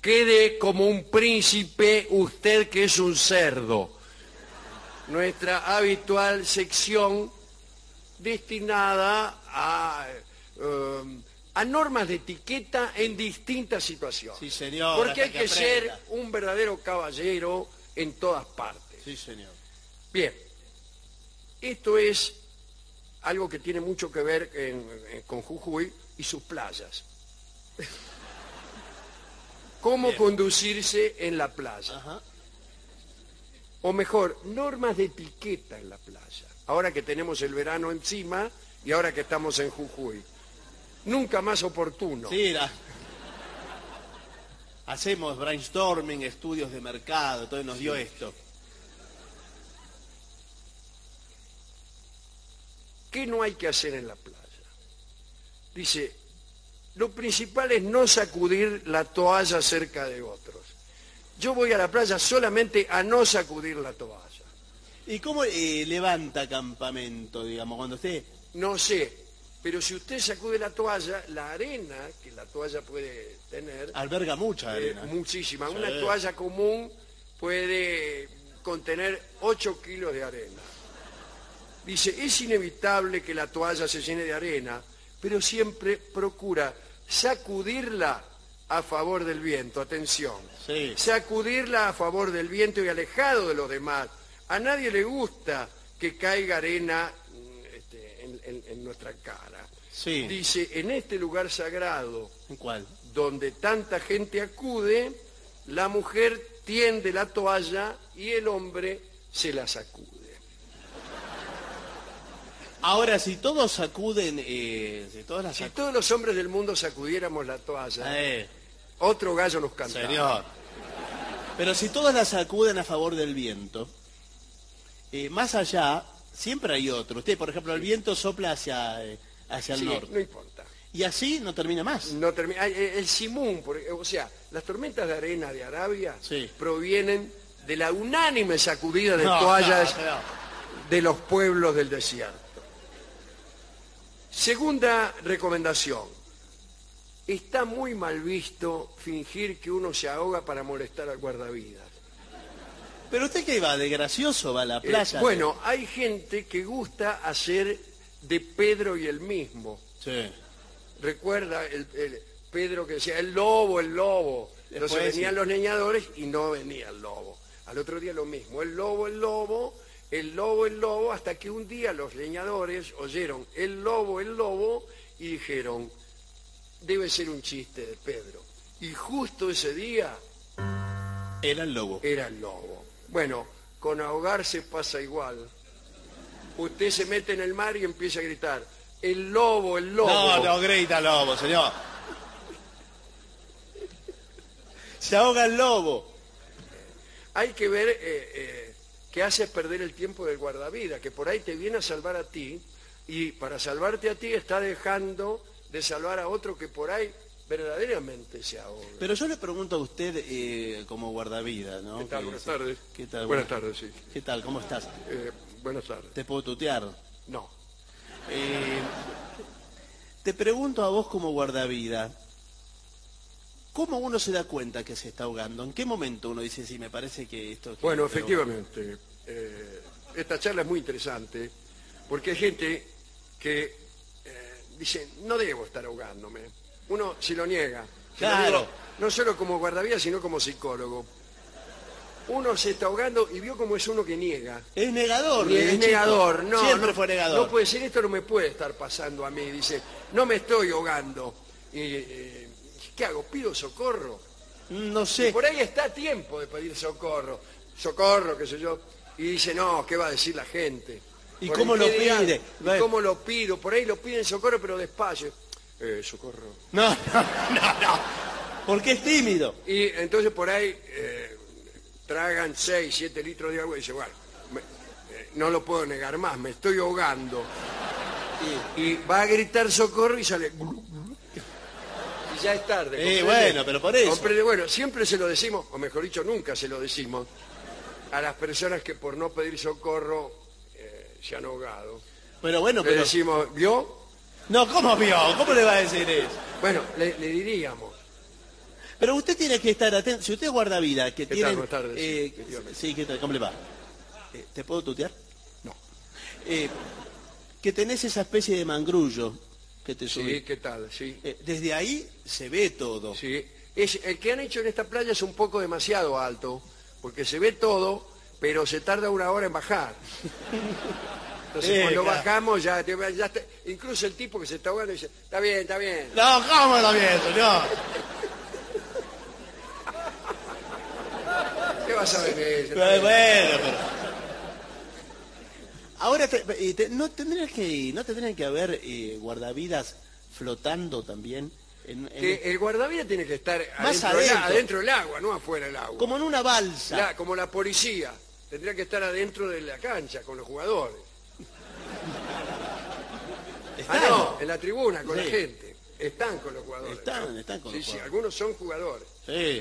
quede como un príncipe usted que es un cerdo. Nuestra habitual sección destinada a normas de etiqueta en distintas situaciones. Sí, señor. Porque hay hasta que ser aprenda. un verdadero caballero en todas partes. Sí, señor. Bien, esto es algo que tiene mucho que ver con Jujuy y sus playas. Cómo Bien. conducirse en la playa. Ajá. O mejor, normas de etiqueta en la playa. Ahora que tenemos el verano encima y ahora que estamos en Jujuy. Nunca más oportuno. Sí, hacemos brainstorming, estudios de mercado, entonces nos dio esto. ¿Qué no hay que hacer en la playa? Dice, lo principal es no sacudir la toalla cerca de otros. Yo voy a la playa solamente a no sacudir la toalla. ¿Y cómo levanta campamento, digamos, cuando usted... No sé, pero si usted sacude la toalla, la arena que la toalla puede tener... Alberga mucha arena. Muchísima. Sí. Una toalla común puede contener 8 kilos de arena. Dice, es inevitable que la toalla se llene de arena, pero siempre procura sacudirla a favor del viento. Atención. Sí. Sacudirla a favor del viento y alejado de los demás. A nadie le gusta que caiga arena en nuestra cara. Sí. Dice, en este lugar sagrado, ¿En cuál? donde tanta gente acude, la mujer tiende la toalla y el hombre se la sacude. Ahora, si todos sacuden... Si todos los hombres del mundo sacudiéramos la toalla, Eh, otro gallo nos cantaba. señor. Pero si todos la sacuden a favor del viento, más allá, siempre hay otro. Usted, por ejemplo, el viento sopla hacia el Sí, norte. no importa. Y así no termina más. No termina. El simún, o sea, las tormentas de arena de Arabia Sí. provienen de la unánime sacudida de No, toallas no. de los pueblos del desierto. Segunda recomendación. Está muy mal visto fingir que uno se ahoga para molestar al guardavidas. Pero usted qué va, de gracioso va a la playa. Bueno, hay gente que gusta hacer de Pedro y el mismo. Sí. Recuerda el Pedro que decía, el lobo, el lobo. Entonces Después, venían sí. los leñadores y no venía el lobo. Al otro día lo mismo, el lobo, el lobo, el lobo, el lobo, hasta que un día los leñadores oyeron el lobo y dijeron, debe ser un chiste de Pedro. Y justo ese día Era el lobo. era el lobo. Bueno, con ahogarse pasa igual. Usted se mete en el mar y empieza a gritar, el lobo, el lobo. No grita lobo, señor. Se ahoga el lobo. Hay que ver que haces perder el tiempo del guardavidas, que por ahí te viene a salvar a ti, y para salvarte a ti está dejando de salvar a otro que por ahí verdaderamente se ahoga. Pero yo le pregunto a usted como guardavidas, ¿no? ¿Qué tal? Que- Buenas tardes. ¿Qué tal? Buenas tardes, sí. ¿Qué tal? ¿Cómo estás? Buenas tardes. ¿Te puedo tutear? No. Te pregunto a vos como guardavidas, ¿cómo uno se da cuenta que se está ahogando? ¿En qué momento uno dice, sí, me parece que esto... Bueno, efectivamente, esta charla es muy interesante, porque hay gente que dice, no debo estar ahogándome. Uno se lo niega. Se lo Claro. digo, no solo como guardavidas, sino como psicólogo. Uno se está ahogando y vio cómo es uno que niega. Es negador. Es chico. negador, no. Siempre no, fue negador. No puede ser, esto no me puede estar pasando a mí. Dice, no me estoy ahogando. ¿Qué hago? ¿Pido socorro? No Y sé. por ahí está a tiempo de pedir socorro. Socorro, qué sé yo. Y dice, no, ¿qué va a decir la gente? ¿Y Por cómo ahí, lo ¿qué dirán? pide? ¿Y cómo lo pido? Por ahí lo piden socorro, pero despacio. Socorro. No. Porque es tímido. Y entonces por ahí tragan 6, 7 litros de agua y dice, bueno, no lo puedo negar más, me estoy ahogando. Y va a gritar socorro y sale... Y ya es tarde. ¿comprende? Bueno, pero por eso. ¿Comprende? Bueno, siempre se lo decimos, o mejor dicho, nunca se lo decimos, a las personas que por no pedir socorro se han ahogado. Pero bueno, Le pero... decimos, ¿vio? No, ¿cómo vio? ¿Cómo le va a decir eso? Bueno, le diríamos, Pero usted tiene que estar atento. Si usted es guardavidas, que ¿Qué tiene... tal? Buenas tardes. Efectivamente. sí, ¿qué tal? ¿Cómo le va? ¿Te puedo tutear? No. Que tenés esa especie de mangrullo que te subí. Sí, ¿qué tal? Sí. Desde ahí se ve todo. Sí. El que han hecho en esta playa es un poco demasiado alto, porque se ve todo, pero se tarda 1 hora en bajar. Entonces cuando claro. bajamos ya está, incluso el tipo que se está ahogando dice, está bien, está bien. No, ¿cómo lo bien, señor? ¿Qué vas a ver? Bueno, pero... Ahora, ¿no tendrían que haber guardavidas flotando también? Que el guardavidas tiene que estar Más adentro del agua, no afuera del agua. Como en una balsa. Como la policía. Tendría que estar adentro de la cancha con los jugadores. Están. No, en la tribuna con la Sí. gente. Están con los jugadores. Están con Sí, los sí, jugadores. algunos son jugadores. Sí.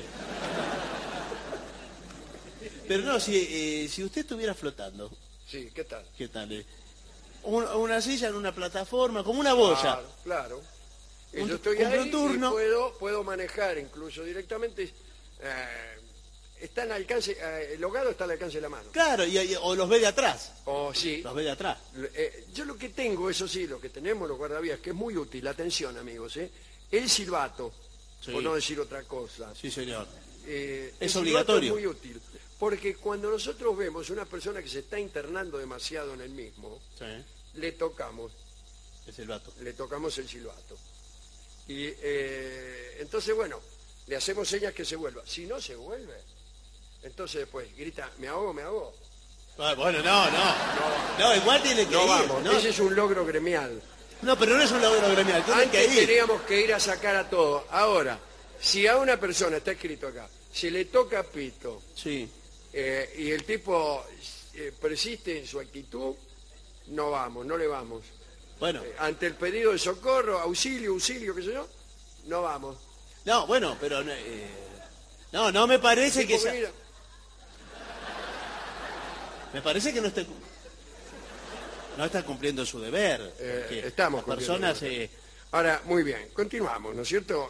Pero no, si usted estuviera flotando, Sí, ¿qué tal? ¿qué tal? Una silla en una plataforma, como una boya. Claro, claro. Un- Yo estoy un ahí turno. y puedo manejar incluso directamente. Está al alcance, el hogado está al alcance de la mano. Claro, o los ve de atrás. O sí. Los ve de atrás. Yo lo que tengo, eso sí, lo que tenemos los guardavías, que es muy útil, atención amigos, el silbato, Sí. por no decir otra cosa. Sí, señor. El Es silbato obligatorio. Es muy útil, porque cuando nosotros vemos una persona que se está internando demasiado en el mismo, Sí, le tocamos es el vato. el silbato. Y entonces, bueno, le hacemos señas que se vuelva. Si no se vuelve, entonces después grita, me ahogo, me ahogo. Ah, bueno, no. No, igual tiene que No ir. vamos, ¿no? ese es un logro gremial. No, pero no es un logro gremial, tiene que Antes ir. teníamos que ir a sacar a todos. Ahora, si a una persona, está escrito acá, se le toca pito Sí. y el tipo persiste en su actitud, no vamos, no le vamos. Bueno, Ante el pedido de socorro, auxilio, qué sé yo, no vamos. no, bueno, pero... no me parece Tipo, que... mira, Me parece que no está cumpliendo su deber. Porque estamos las cumpliendo personas... el Ahora, muy bien, continuamos, ¿no es cierto?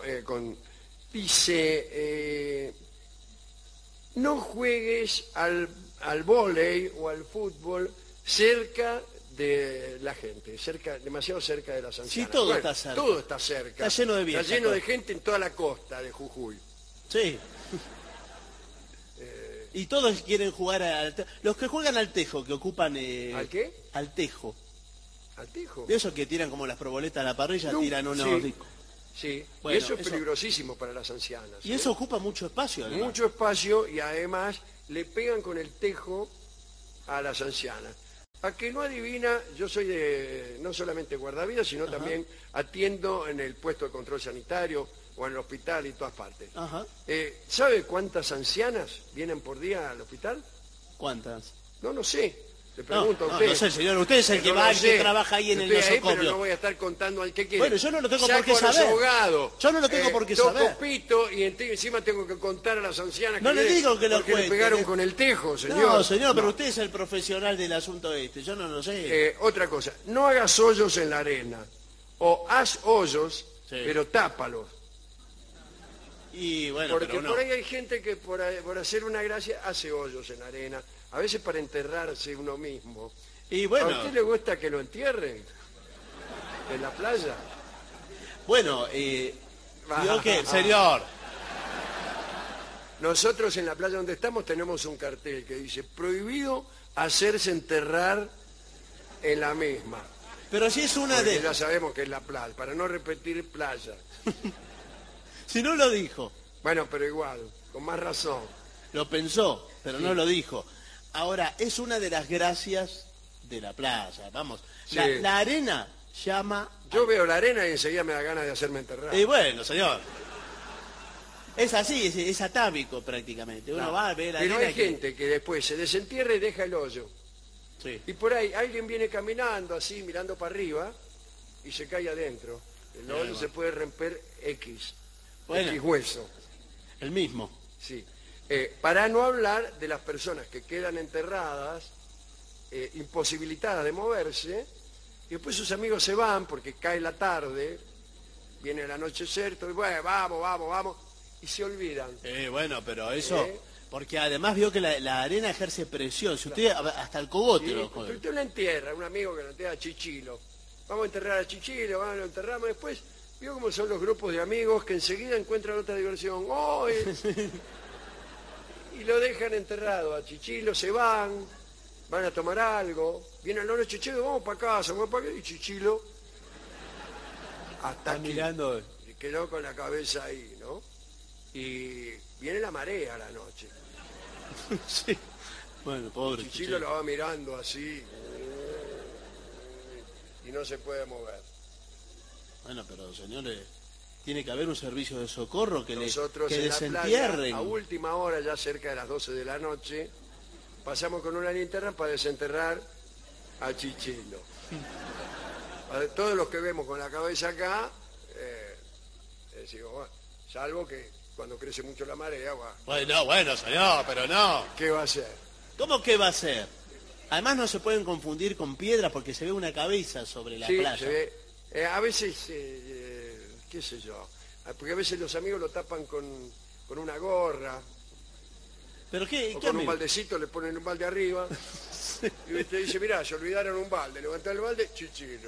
Dice, no juegues al vóley o al fútbol cerca de la gente, demasiado cerca de las ancianas. Sí, todo está cerca. Todo está cerca. Está lleno de viejas, Está lleno de todo. gente en toda la costa de Jujuy. Sí. Y todos quieren jugar los que juegan al tejo, que ocupan... ¿Al qué? Al tejo. ¿Al tijo? De esos que tiran como las proboletas a la parrilla, No, tiran unos... sí. Sí, Bueno, y eso es eso- peligrosísimo para las ancianas. Y eso ocupa mucho espacio, además. Mucho espacio y además le pegan con el tejo a las ancianas. A que no adivina, yo soy no solamente guardavidas, sino también atiendo en el puesto de control sanitario o en el hospital y todas partes. Ajá. ¿Sabe cuántas ancianas vienen por día al hospital? ¿Cuántas? No sé. Le No, pregunto a usted. no sé, señor. Usted es el que No va, lo el que sé. trabaja ahí en el Estoy ahí, pero nosocomio. no voy a estar contando al que quiere. Bueno, yo no lo tengo por Saco qué a los saber. abogados. Yo no lo tengo por qué toco saber. pito y encima tengo que contar a las ancianas No que le vienen digo que lo porque le cuente. pegaron con el tejo, señor. No, señor, pero No. usted es el profesional del asunto este. Yo no lo sé. Otra cosa, no hagas hoyos en la arena. O haz hoyos, Sí. pero tápalos. Y bueno, Porque pero no. por ahí hay gente que por hacer una gracia hace hoyos en la arena. A veces para enterrarse uno mismo. Y ¿A bueno, usted le gusta que lo entierren? ¿En la playa? bueno, ¿vio qué? Señor. Nosotros en la playa donde estamos tenemos un cartel que dice prohibido hacerse enterrar en la misma. Pero si es una Porque de... ya sabemos que es la playa, para no repetir playa. Si no lo dijo, Bueno, pero igual, con más razón. lo pensó, pero no lo dijo. Ahora, es una de las gracias de la playa. Vamos, Sí. la arena llama... Yo veo la arena y enseguida me da ganas de hacerme enterrar. Y bueno, señor. Es así, es atávico prácticamente. Uno va a ver la Pero arena hay gente que después se desentierra y deja el hoyo. Sí. Y por ahí alguien viene caminando así, mirando para arriba, y se cae adentro. El hoyo bueno. se puede romper X. Bueno. X hueso. El mismo. Sí. Para no hablar de las personas que quedan enterradas, imposibilitadas de moverse, y después sus amigos se van porque cae la tarde, viene el anochecer, todo, y bueno, vamos, y se olvidan. Bueno, pero eso... ¿Eh? Porque además vio que la arena ejerce presión. Si usted hasta el cogote Sí, lo coge. usted lo entierra, un amigo que lo entierra a Chichilo. Vamos a enterrar a Chichilo, vamos, lo enterramos después. Vio cómo son los grupos de amigos que enseguida encuentran otra diversión. ¡Oh! Y lo dejan enterrado a Chichilo, se van a tomar algo. Viene la noche, che, vamos para casa, vamos para acá. Y Chichilo, hasta Está aquí, mirando... quedó con la cabeza ahí, ¿no? Y viene la marea a la noche. Sí. Bueno, pobre Chichilo lo va mirando así y no se puede mover. Bueno, pero señores, tiene que haber un servicio de socorro que Nosotros que en la playa, desentierren. a última hora, ya cerca de las 12 de la noche, pasamos con una linterna para desenterrar a Chichilo. Todos los que vemos con la cabeza acá, decimos, bueno, salvo que cuando crece mucho la marea, Bueno, señor, pero no. ¿qué va a hacer? ¿Cómo que va a ser? Además no se pueden confundir con piedras porque se ve una cabeza sobre la Sí, playa. se ve. A veces, qué sé yo, porque a veces los amigos lo tapan con una gorra, ¿Pero qué? o ¿Qué con un amigo? baldecito, le ponen un balde arriba, y usted dice, mirá, se olvidaron un balde, levantá el balde, Chichilo.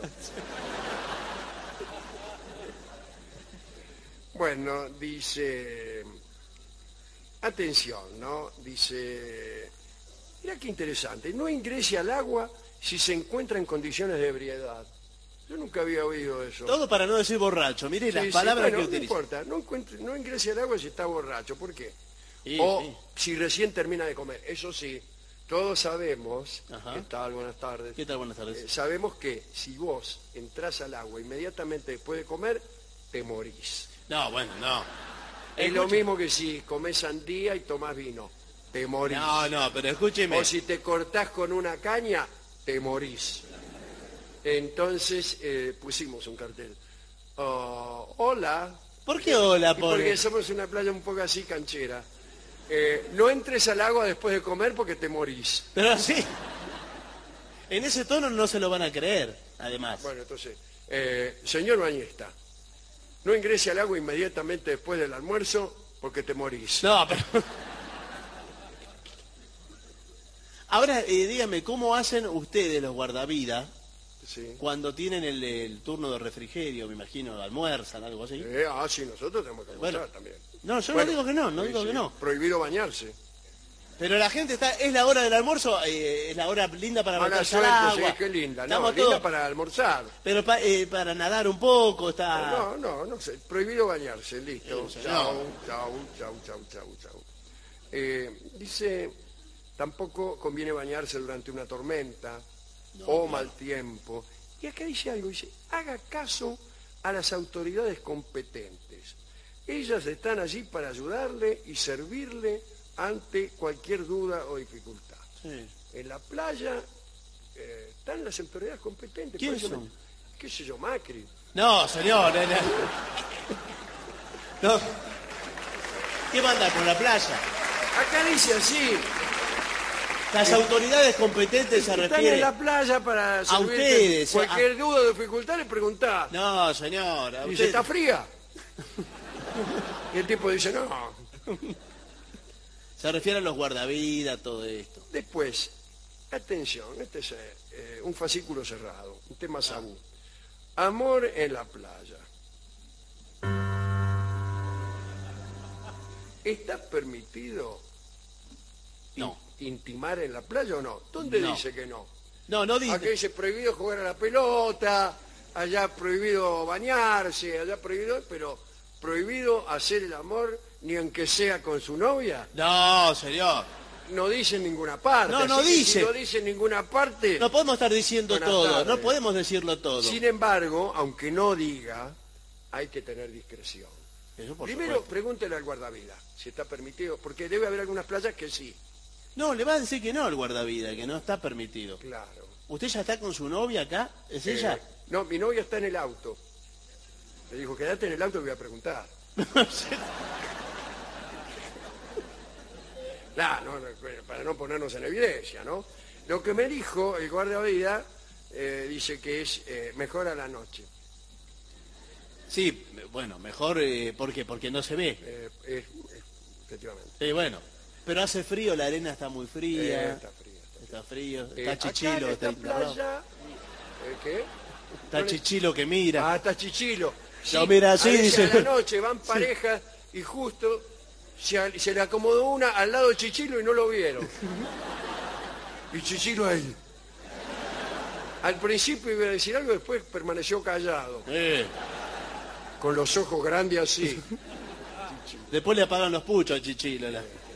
Bueno, dice, atención, ¿no? Dice, mira qué interesante, no ingrese al agua si se encuentra en condiciones de ebriedad. Yo nunca había oído eso. Todo para no decir borracho. Mire las Sí, palabras bueno, que no utiliza. importa, no ingrese al agua si está borracho, ¿por qué? Sí, O sí. si recién termina de comer. Eso sí, todos sabemos, Ajá. ¿qué tal? Buenas tardes. ¿Qué tal? Buenas tardes. Sabemos que si vos entrás al agua inmediatamente después de comer, te morís. No, bueno, no. Es lo Escuche- mismo que si comés sandía y tomás vino, te morís. No, pero escúcheme. O si te cortás con una caña, te morís. Entonces pusimos un cartel. Oh, hola. ¿Por qué hola, Y porque pobre? somos una playa un poco así canchera. No entres al agua después de comer porque te morís. Pero así. En ese tono no se lo van a creer, además. Bueno, entonces, señor bañista, no ingrese al agua inmediatamente después del almuerzo porque te morís. No, pero... Ahora, dígame, ¿cómo hacen ustedes los guardavidas Sí. cuando tienen el turno de refrigerio? Me imagino, almuerzan, algo así. Sí, nosotros tenemos que almorzar Bueno. también. No, yo Bueno, no digo que no, no sí, digo sí, que no. Prohibido bañarse. Pero la gente está, es la hora del almuerzo, es la hora linda para Mala meterse al suerte, agua. sí, qué linda. No, Estamos linda todos- para almorzar. Pero para nadar un poco, está... No sé. Prohibido bañarse, listo. Sí, Chau. Dice, tampoco conviene bañarse durante una tormenta o claro. mal tiempo. Y acá dice algo, dice, haga caso a las autoridades competentes. Ellas están allí para ayudarle y servirle ante cualquier duda o dificultad. Sí. En la playa están las autoridades competentes. ¿Quiénes Por eso son? ¿Qué sé yo, Macri? No, señor. No. ¿Qué manda por la playa? Acá dice así, Las autoridades competentes se están en refieren... la playa para servirte. ustedes, Cualquier duda o dificultad le preguntás. No, señor. a Dice, usted- ¿está fría? Y el tipo dice, no. Se refiere a los guardavidas, todo esto. Después, atención, este es un fascículo cerrado, un tema tabú. Amor en la playa. ¿Está permitido No. intimar en la playa o no? ¿Dónde No. dice que no? No dice... Aquí dice prohibido jugar a la pelota, allá prohibido bañarse, allá prohibido, pero prohibido hacer el amor ni aunque sea con su novia. No, señor. No dice en ninguna parte. No, no así que dice. Si no dice en ninguna parte. No podemos estar diciendo Buenas todo, tardes. no podemos decirlo todo. Sin embargo, aunque no diga, hay que tener discreción. Eso por Primero, supuesto. pregúntele al guardavidas si está permitido, porque debe haber algunas playas que sí. No, le va a decir que no al guardavida, que no está permitido. Claro. ¿Usted ya está con su novia acá? ¿Es ella? No, mi novia está en el auto. Le dijo, quédate en el auto que voy a preguntar. Claro, para no ponernos en evidencia, ¿no? Lo que me dijo el guardavidas dice que es mejor a la noche. Sí, bueno, mejor, ¿por qué? Porque no se ve. Efectivamente. Bueno, pero hace frío, la arena está muy fría. Está fría. Está frío, Acá está Chichilo. en esta internado. playa, ¿qué? Está Chichilo que mira. Ah, está Chichilo. Sí, No, mira, a sí, veces sí. a la noche van parejas y justo se le acomodó una al lado de Chichilo y no lo vieron. Y Chichilo ahí. Al principio iba a decir algo, después permaneció callado, con los ojos grandes así. Después le apagan los puchos a Chichilo.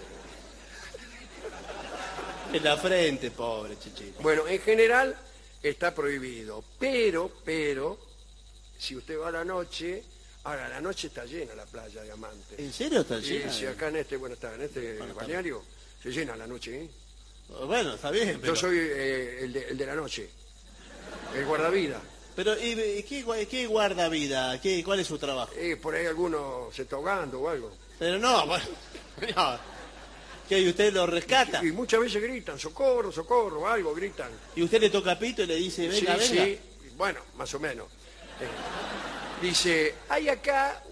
En la frente, pobre Chichilo. Bueno, en general está prohibido, pero, si usted va a la noche, ahora la noche está llena la playa de Amantes. ¿En serio está Sí, llena? sí, acá en este balneario se llena la noche, ¿eh? Bueno, está bien, pero... Yo soy el de la noche, el guardavida. Pero, ¿y qué guarda vida? ¿Cuál es su trabajo? Por ahí alguno se está ahogando o algo. Pero no, bueno, no. ¿Qué, y usted lo rescata? Y muchas veces gritan, socorro, socorro, algo gritan. Y usted le toca pito y le dice, venga, Sí, venga. sí, bueno, más o menos. Dice, hay acá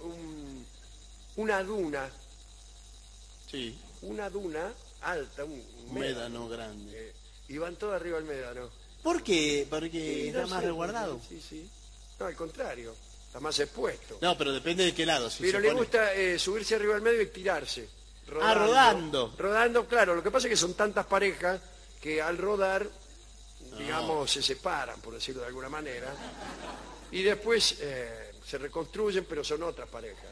una duna, Sí, una duna alta, un un médano grande. y van todos arriba al médano. ¿Por qué? Porque Sí, está no más sé, resguardado. Sí, sí. No, al contrario, está más expuesto. No, pero depende de qué lado. Si Pero se le pone- gusta subirse arriba al medio y tirarse. Rodando. Rodando, claro. Lo que pasa es que son tantas parejas que al rodar, digamos, se separan, por decirlo de alguna manera. Y después se reconstruyen, pero son otras parejas.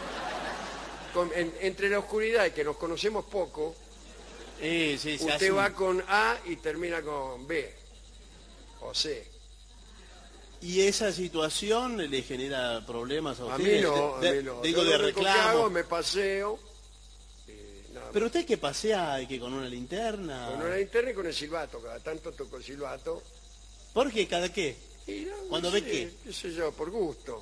Entre la oscuridad y que nos conocemos poco, Sí, se usted hace va con A y termina con B o C. ¿Y esa situación le genera problemas a A usted? mí no, a mí no. Digo, Yo de lo único que hago, reclamo. me paseo. Nada más. Pero usted que pasea que con una linterna. Con una linterna y con el silbato. Cada tanto toco el silbato. ¿Por qué? ¿Cada qué? Y no ¿Cuando sé, ve qué? qué sé yo, por gusto.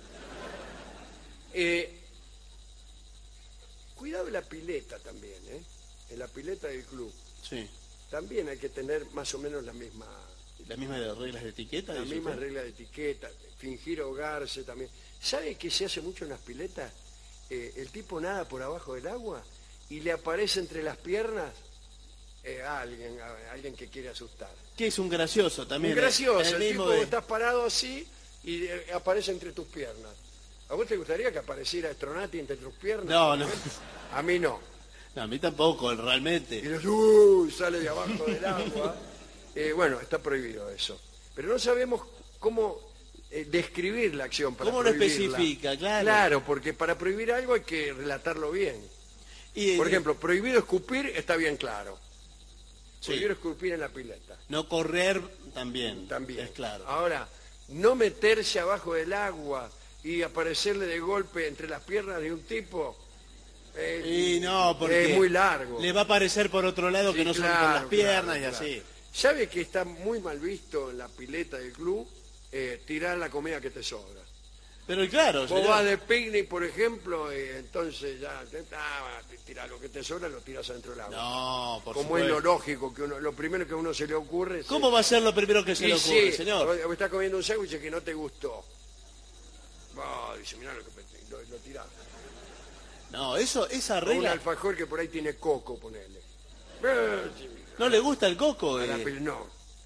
Cuidado en la pileta también, ¿eh? En la pileta del club. Sí. También hay que tener más o menos la misma Reglas de etiqueta. la dice misma usted? regla de etiqueta, fingir ahogarse también. ¿Sabe qué se hace mucho en las piletas? El tipo nada por abajo del agua y le aparece entre las piernas alguien que quiere asustar. Que es un gracioso también. Muy gracioso, el el mismo tipo de- estás parado así y aparece entre tus piernas. ¿A vos te gustaría que apareciera Stronati entre tus piernas? No, no. A mí no. No, a mí tampoco, Y realmente. sale de abajo del agua. Bueno, está prohibido eso. Pero no sabemos cómo describir la acción para ¿Cómo lo prohibirla. especifica? Claro. Claro, porque para prohibir algo hay que relatarlo bien. Y, Por ejemplo, prohibido escupir está bien claro. sí. Prohibido escupir en la pileta. No correr también. También. Es claro. Ahora, no meterse abajo del agua y aparecerle de golpe entre las piernas de un tipo Y no, porque es muy largo. le va a aparecer por otro lado que Sí, no son claro, con las piernas claro, y así. ¿Sabe que está muy mal visto en la pileta del club tirar la comida que te sobra? Pero claro, Vos señor, vas de picnic, por ejemplo, entonces ya tirar lo que te sobra, lo tiras adentro del agua. no, por Como es supuesto. lo lógico, que lo primero que a uno se le ocurre es... ¿Cómo va a ser lo primero que se le ocurre, sí, señor? o estás comiendo un sándwich que no te gustó. Dice, mirá lo que lo tirás. No, esa O un regla... alfajor que por ahí tiene coco, ponele. Sí, ¿No le gusta el coco? a la no.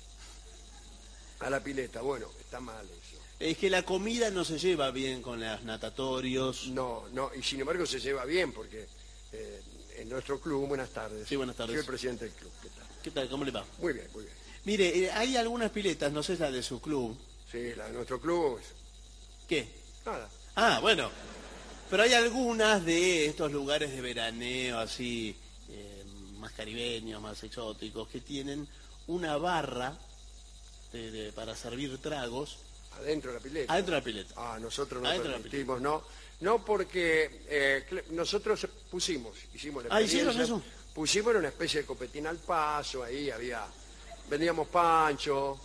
A la pileta, bueno, está mal eso. Es que la comida no se lleva bien con los natatorios. No, y sin embargo se lleva bien porque en nuestro club, buenas tardes. Sí, buenas tardes. Soy el presidente del club, ¿qué tal? ¿Qué tal? ¿Cómo le va? Muy bien, muy bien. Mire, hay algunas piletas, no sé la de su club. Sí, la de nuestro club, ¿Qué? nada. Ah, bueno. Pero hay algunas de estos lugares de veraneo así, más caribeños, más exóticos, que tienen una barra para servir tragos Adentro de la pileta. adentro de la pileta. Nosotros no Adentro de la permitimos, no. No porque nosotros hicimos la ¿hicieron experiencia, eso? pusimos una especie de copetín al paso, ahí vendíamos pancho,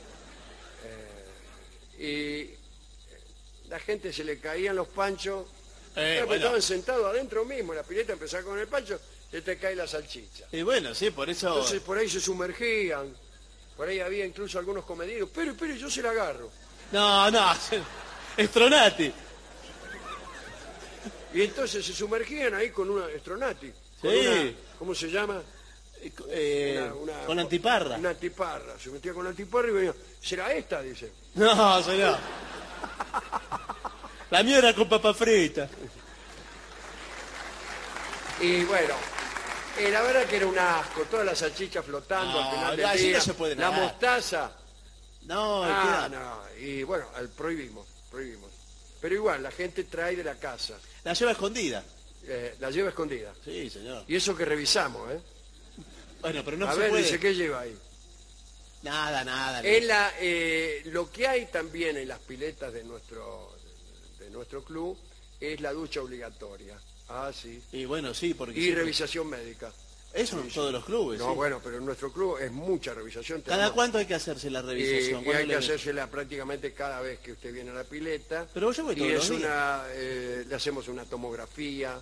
y la gente se le caían los panchos, Bueno. estaban sentados adentro mismo, la pileta empezaba con el pancho, se te cae la salchicha. Y bueno, sí, por eso... Entonces por ahí se sumergían, por ahí había incluso algunos comedidos, pero yo se la agarro. No, Estronati. Y entonces se sumergían ahí con una Stronati. Con Sí. una, ¿cómo se llama? Con antiparra. Una antiparra. Se metía con antiparra y venía, ¿será esta? Dice. No, señor. La mía era con papa frita. Y bueno, la verdad que era un asco. Todas las salchichas flotando No, al final no, del así día. no se puede La nadar. mostaza. No, Ah, queda- no. Y bueno, prohibimos. Pero igual, la gente trae de la casa. La lleva escondida. La lleva escondida. Sí, señor. Y eso que revisamos, ¿eh? Bueno, pero no A se ver, puede. dice, ¿qué lleva ahí? Nada. Lo que hay también en las piletas de nuestro club es la ducha obligatoria. Ah, sí. Y bueno, sí, porque... Y siempre- revisación médica. Eso en todos los clubes, No, sí. bueno, pero en nuestro club es mucha revisión. ¿Cada tenemos- cuánto hay que hacerse la revisación? y ¿Cuándo hay que le- hacérsela prácticamente cada vez que usted viene a la pileta. Pero yo voy y todos es los días. una, le hacemos una tomografía,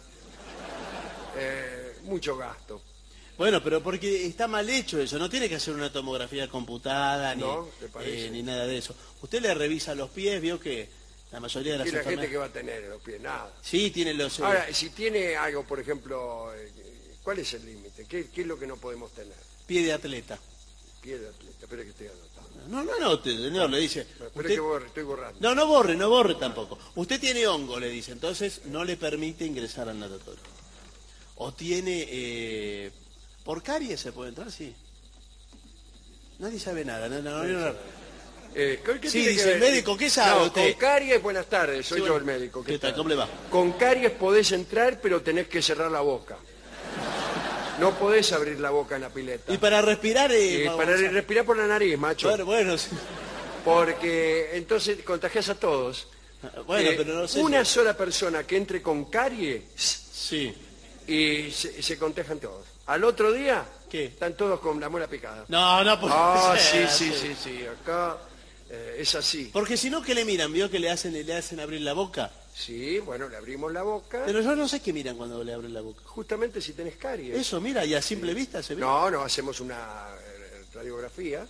mucho gasto. Bueno, pero porque está mal hecho eso, no tiene que hacer una tomografía computada ¿No? ¿Te parece? ni nada de eso. Usted le revisa los pies, vio que la mayoría de las Y la gente enfermedades... que va a tener en los pies, nada. Sí, tiene los... Ahora, si tiene algo, por ejemplo, ¿cuál es el límite? ¿Qué es lo que no podemos tener? pie de atleta. Pie de atleta, espera que estoy anotando. No, anote, señor, le dice... Espera usted- que estoy borrando. No borre tampoco. Usted tiene hongo, le dice, entonces no le permite ingresar al natatorio. O tiene... ¿Por caries se puede entrar? Sí. Nadie sabe nada. No. ¿Qué Sí, tiene dice que el ver? médico, ¿qué sabe No, usted? con caries, buenas tardes, soy Sí, yo bueno. el médico. ¿Qué tal? ¿Cómo le va? Con caries podés entrar, pero tenés que cerrar la boca. No podés abrir la boca en la pileta. Y para respirar... Para respirar por la nariz, macho. Bueno, sí. Porque entonces contagias a todos. Bueno, pero no sé Una si- sola persona que entre con caries Sí. y se contagian todos. Al otro día ¿Qué? están todos con la muela picada. No puede Ah, sí, ser. sí. Acá es así. Porque si no, ¿qué le miran? ¿Vio que le hacen abrir la boca? Sí, bueno, le abrimos la boca. Pero yo no sé qué miran cuando le abren la boca. Justamente si tenés caries. Eso, mira, y a simple vista se ve. No, hacemos una radiografía.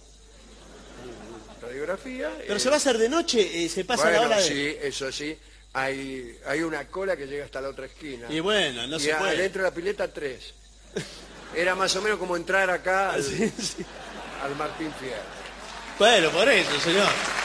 Pero se va a hacer de noche, se pasa bueno, la hora de... sí, eso sí. Hay una cola que llega hasta la otra esquina. Y bueno, no y se puede. adentro de la pileta 3. Era más o menos como entrar acá al, Sí, sí. al Martín Fierro. Bueno, por eso, señor.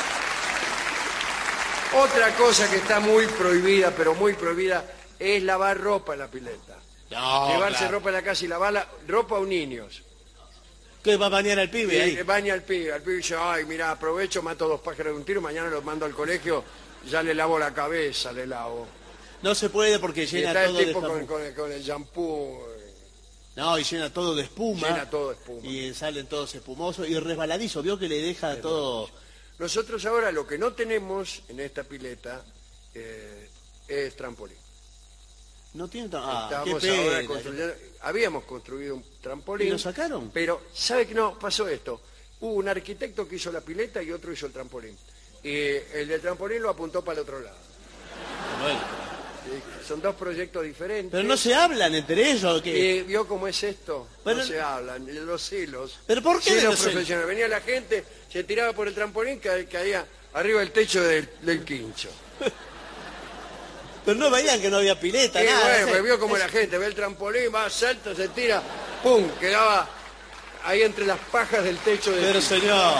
Otra cosa que está muy prohibida, pero muy prohibida, es lavar ropa en la pileta. No, Llevarse claro. ropa en la casa y lavarla, ropa o niños. ¿Qué va a bañar al pibe ahí? Baña al pibe dice, ay, mira, aprovecho, mato 2 pájaros de un tiro, mañana los mando al colegio, ya le lavo la cabeza, le lavo. No se puede porque Y llena está todo el de tipo espuma. con el shampoo, No, y llena todo de espuma. llena todo de espuma. Y salen todos espumosos y resbaladizos. Vio que le deja todo... Nosotros ahora lo que no tenemos en esta pileta es trampolín. No tiene... qué Estamos pena. ahora construyendo, habíamos construido un trampolín. ¿Y lo sacaron? Pero, ¿sabe qué? No, pasó esto. Hubo un arquitecto que hizo la pileta y otro hizo el trampolín. Y el del trampolín lo apuntó para el otro lado. Bueno. Son 2 proyectos diferentes. Pero no se hablan entre ellos. ¿Qué? ¿Vio cómo es esto? Bueno, no se hablan, los celos. ¿Pero por qué de Celos los celos? profesionales. Venía la gente, se tiraba por el trampolín, caía arriba del techo del quincho. Pero no veían que no había pileta, Y nada. bueno, no sé. pues vio como la gente ve el trampolín, va, salta, se tira, ¡pum! Quedaba ahí entre las pajas del techo del Pero quincho. señor...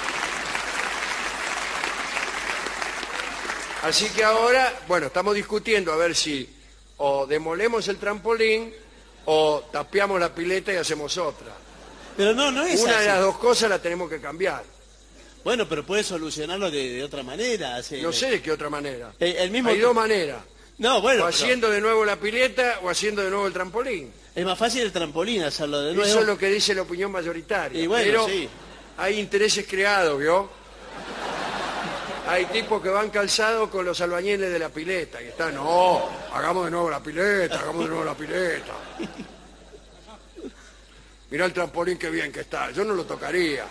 Así que ahora, bueno, estamos discutiendo a ver si o demolemos el trampolín o tapiamos la pileta y hacemos otra. Pero no es Una así. de las 2 cosas la tenemos que cambiar. Bueno, pero puede solucionarlo de otra manera. No sé de qué otra manera. El mismo... Hay 2 maneras. No, bueno, O pero haciendo de nuevo la pileta o haciendo de nuevo el trampolín. es más fácil el trampolín hacerlo de nuevo. Eso es lo que dice la opinión mayoritaria. Y bueno, pero sí. hay intereses creados, ¿vio? Hay tipos que van calzados con los albañiles de la pileta y están, no, hagamos de nuevo la pileta, hagamos de nuevo la pileta. Mirá el trampolín qué bien que está, yo no lo tocaría.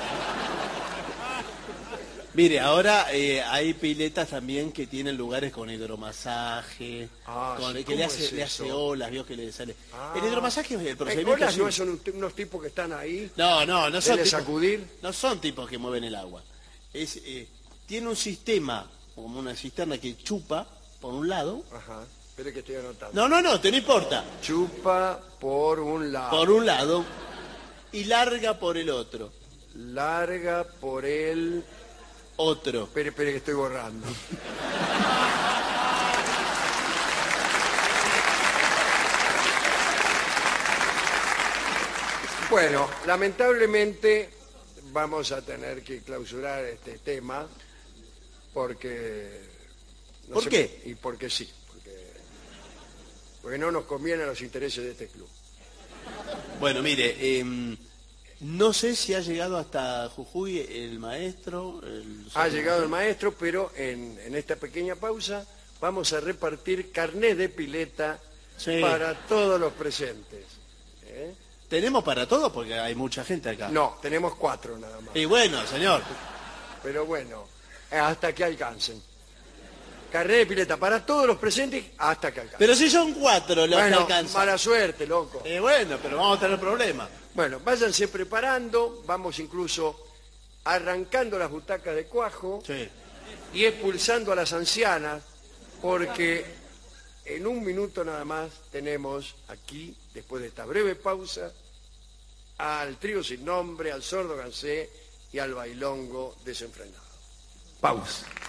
Mire, ahora hay piletas también que tienen lugares con hidromasaje, Ah, sí, que ¿cómo le es hace eso? olas, vio que le sale. Ah. El hidromasaje es el procedimiento... Olas no es son unos tipos que están ahí, no son de tipos, sacudir. no son tipos que mueven el agua. Tiene un sistema como una cisterna que chupa por un lado. Ajá. Espere que estoy anotando. No, te no importa. Chupa por un lado. Por un lado y larga por el otro. Larga por el... Otro. Espere que estoy borrando. Bueno, lamentablemente vamos a tener que clausurar este tema porque... ¿Por qué? Y porque sí, porque no nos convienen los intereses de este club. Bueno, mire, no sé si ha llegado hasta Jujuy el maestro. Ha llegado el maestro, pero en esta pequeña pausa vamos a repartir carnet de pileta para todos los presentes. ¿Eh? ¿Tenemos para todos? Porque hay mucha gente acá. No, tenemos 4 nada más. Y bueno, señor. Pero bueno, hasta que alcancen. Carnet de pileta para todos los presentes hasta que alcancen. Pero si son 4 los que Bueno, alcanzan. mala suerte, loco. Bueno, pero vamos a tener problemas. Bueno, váyanse preparando, vamos incluso arrancando las butacas de cuajo Sí. y expulsando a las ancianas, porque en un minuto nada más tenemos aquí, después de esta breve pausa, al trío sin nombre, al sordo Gansé y al bailongo desenfrenado. Pausa.